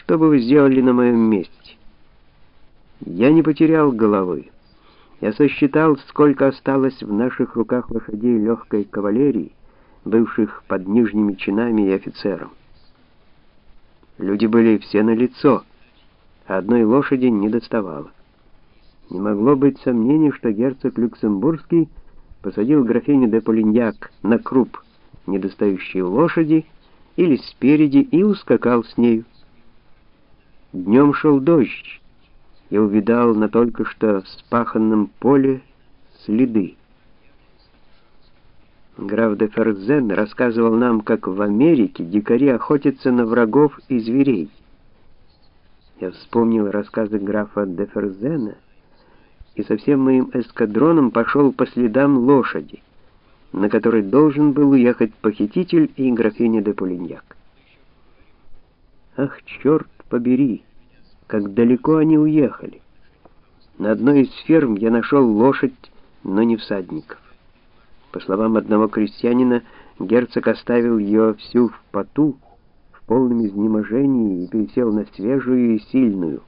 Что бы вы сделали на моем месте? Я не потерял головы. Я сосчитал, сколько осталось в наших руках лошадей легкой кавалерии, бывших под нижними чинами и офицером. Люди были все налицо, а одной лошади не доставало. Не могло быть сомнений, что герцог Люксембургский посадил графиню де Полиньяк на круп недостающей лошади или спереди и ускакал с нею. Днем шел дождь. Я увидал на только что вспаханном поле следы. Граф де Ферзен рассказывал нам, как в Америке дикари охотятся на врагов и зверей. Я вспомнил рассказы графа де Ферзена и со всем моим эскадроном пошел по следам лошади, на которой должен был уехать похититель и графиня де Полиньяк. Ах, черт побери, как далеко они уехали. На одной из ферм я нашел лошадь, но не всадников. По словам одного крестьянина, герцог оставил ее всю в поту, в полном изнеможении и пересел на свежую и сильную.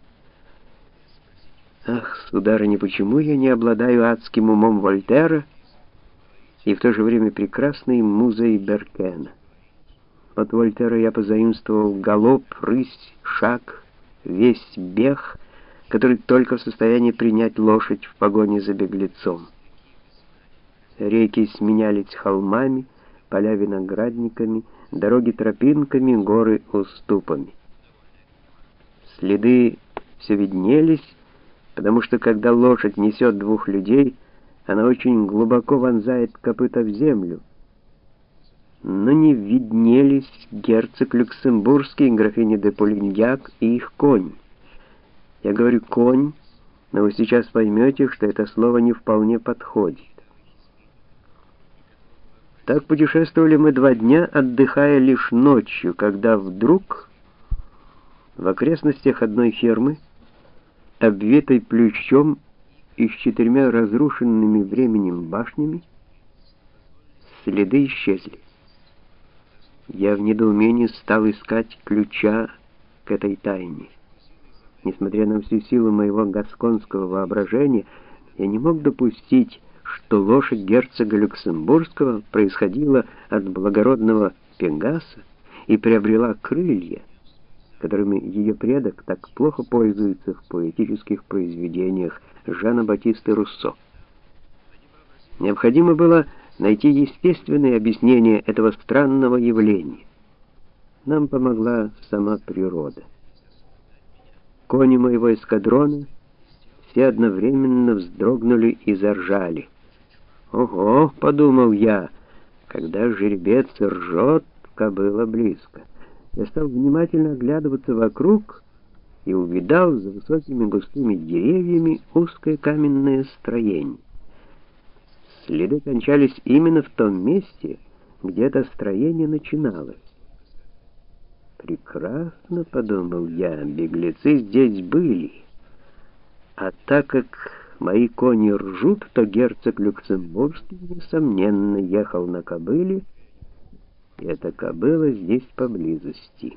Ах, сударыня, почему я не обладаю адским умом Вольтера и в то же время прекрасной музой Беркена? От Вольтера я позаимствовал галоп, рысь, шаг, весь бег, который только в состоянии принять лошадь в погоне за беглецом. Реки сменялись холмами, поля виноградниками, дороги тропинками, горы уступами. Следы все виднелись, потому что когда лошадь несет двух людей, она очень глубоко вонзает копыта в землю. Но не виднелись герцог Люксембургский, графиня де Полиньяк и их конь. Я говорю «конь», но вы сейчас поймете, что это слово не вполне подходит. Так путешествовали мы 2 дня, отдыхая лишь ночью, когда вдруг в окрестностях одной фермы, обвитой плющом и с 4 разрушенными временем башнями, следы исчезли. Я в недоумении стал искать ключа к этой тайне. Несмотря на всю силу моего гасконского воображения, я не мог допустить, что лошадь герцога Люксембургского происходила от благородного Пегаса и приобрела крылья, которыми ее предок так плохо пользуется в поэтических произведениях Жана Батиста Руссо. Необходимо было найти естественное объяснение этого странного явления. Нам помогла сама природа. Кони моего эскадрона все одновременно вздрогнули и заржали. «Ого!» — подумал я, когда жеребец ржет, кобыла близко. Я стал внимательно оглядываться вокруг и увидал за высокими густыми деревьями узкое каменное строение. Следы кончались именно в том месте, где это строение начиналось. «Прекрасно», — подумал я, — «беглецы здесь были. А так как мои кони ржут, то герцог Люксембургский, несомненно, ехал на кобыле, и эта кобыла здесь поблизости».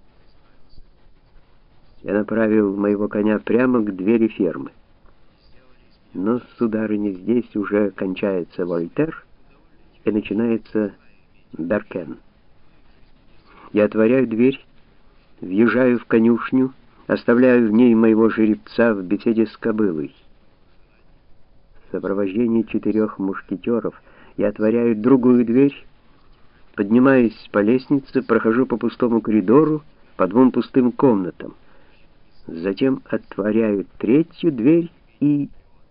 Я направил моего коня прямо к двери фермы. Но, сударыня, здесь уже кончается Вольтер и начинается Беркен. Я отворяю дверь, въезжаю в конюшню, оставляю в ней моего жеребца в беседе с кобылой. В сопровождении 4 мушкетеров я отворяю другую дверь, поднимаюсь по лестнице, прохожу по пустому коридору, по 2 пустым комнатам. Затем отворяю 3-ю дверь и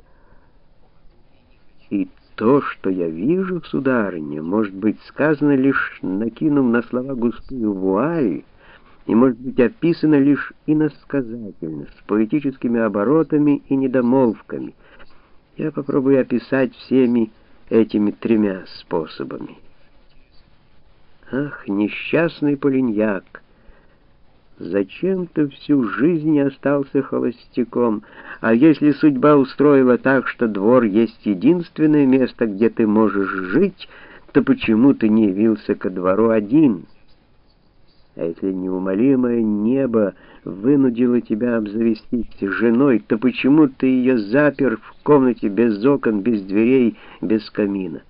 то, что я вижу, сударыня, может быть сказано лишь накинув на слова густую вуаль, и может быть описано лишь иносказательно, с поэтическими оборотами и недомолвками. Я попробую описать всеми этими 3 способами. Ах, несчастный Полиньяк! Зачем ты всю жизнь не остался холостяком? А если судьба устроила так, что двор есть единственное место, где ты можешь жить, то почему ты не явился ко двору один? А если неумолимое небо вынудило тебя обзавестись женой, то почему ты ее запер в комнате без окон, без дверей, без камина?